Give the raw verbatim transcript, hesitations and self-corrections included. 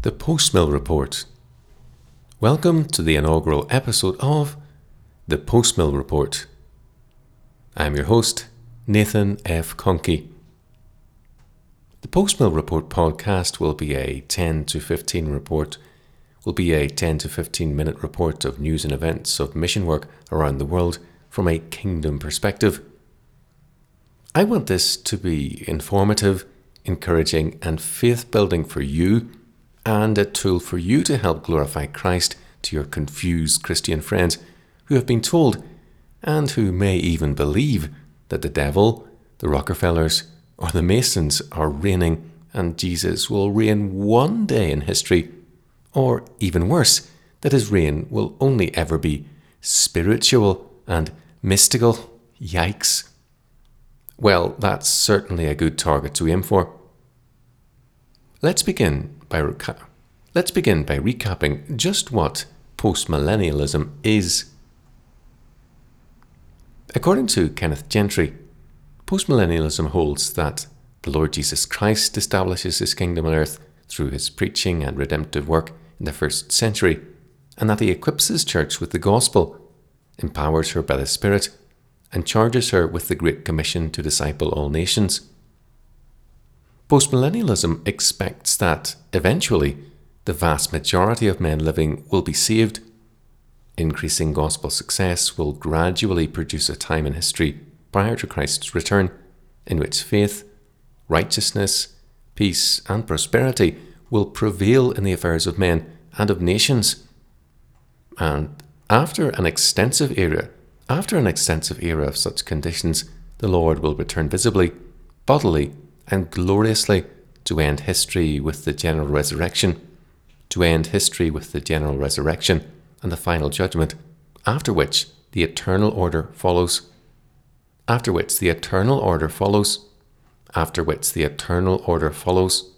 The Post-Mill Report. Welcome to the inaugural episode of The Post-Mill Report. I'm your host, Nathan F. Conkey. The Post-Mill Report podcast will be a ten to fifteen report, will be a ten to fifteen minute report of news and events of mission work around the world from a kingdom perspective. I want this to be informative, encouraging and faith-building for you, and a tool for you to help glorify Christ to your confused Christian friends who have been told, and who may even believe, that the devil, the Rockefellers, or the Masons are reigning and Jesus will reign one day in history, or even worse, that his reign will only ever be spiritual and mystical. Yikes. Well, that's certainly a good target to aim for. Let's begin by reca- let's begin by recapping just what postmillennialism is. According to Kenneth Gentry, postmillennialism holds that the Lord Jesus Christ establishes his kingdom on earth through his preaching and redemptive work in the first century, and that he equips his church with the gospel, empowers her by the Spirit, and charges her with the Great Commission to disciple all nations. Postmillennialism expects that, eventually, the vast majority of men living will be saved. Increasing gospel success will gradually produce a time in history prior to Christ's return, in which faith, righteousness, peace, and prosperity will prevail in the affairs of men and of nations. And after an extensive era, after an extensive era of such conditions, the Lord will return visibly, bodily, and gloriously to end history with the general resurrection, to end history with the general resurrection and the final judgment, after which the eternal order follows, after which the eternal order follows, after which the eternal order follows.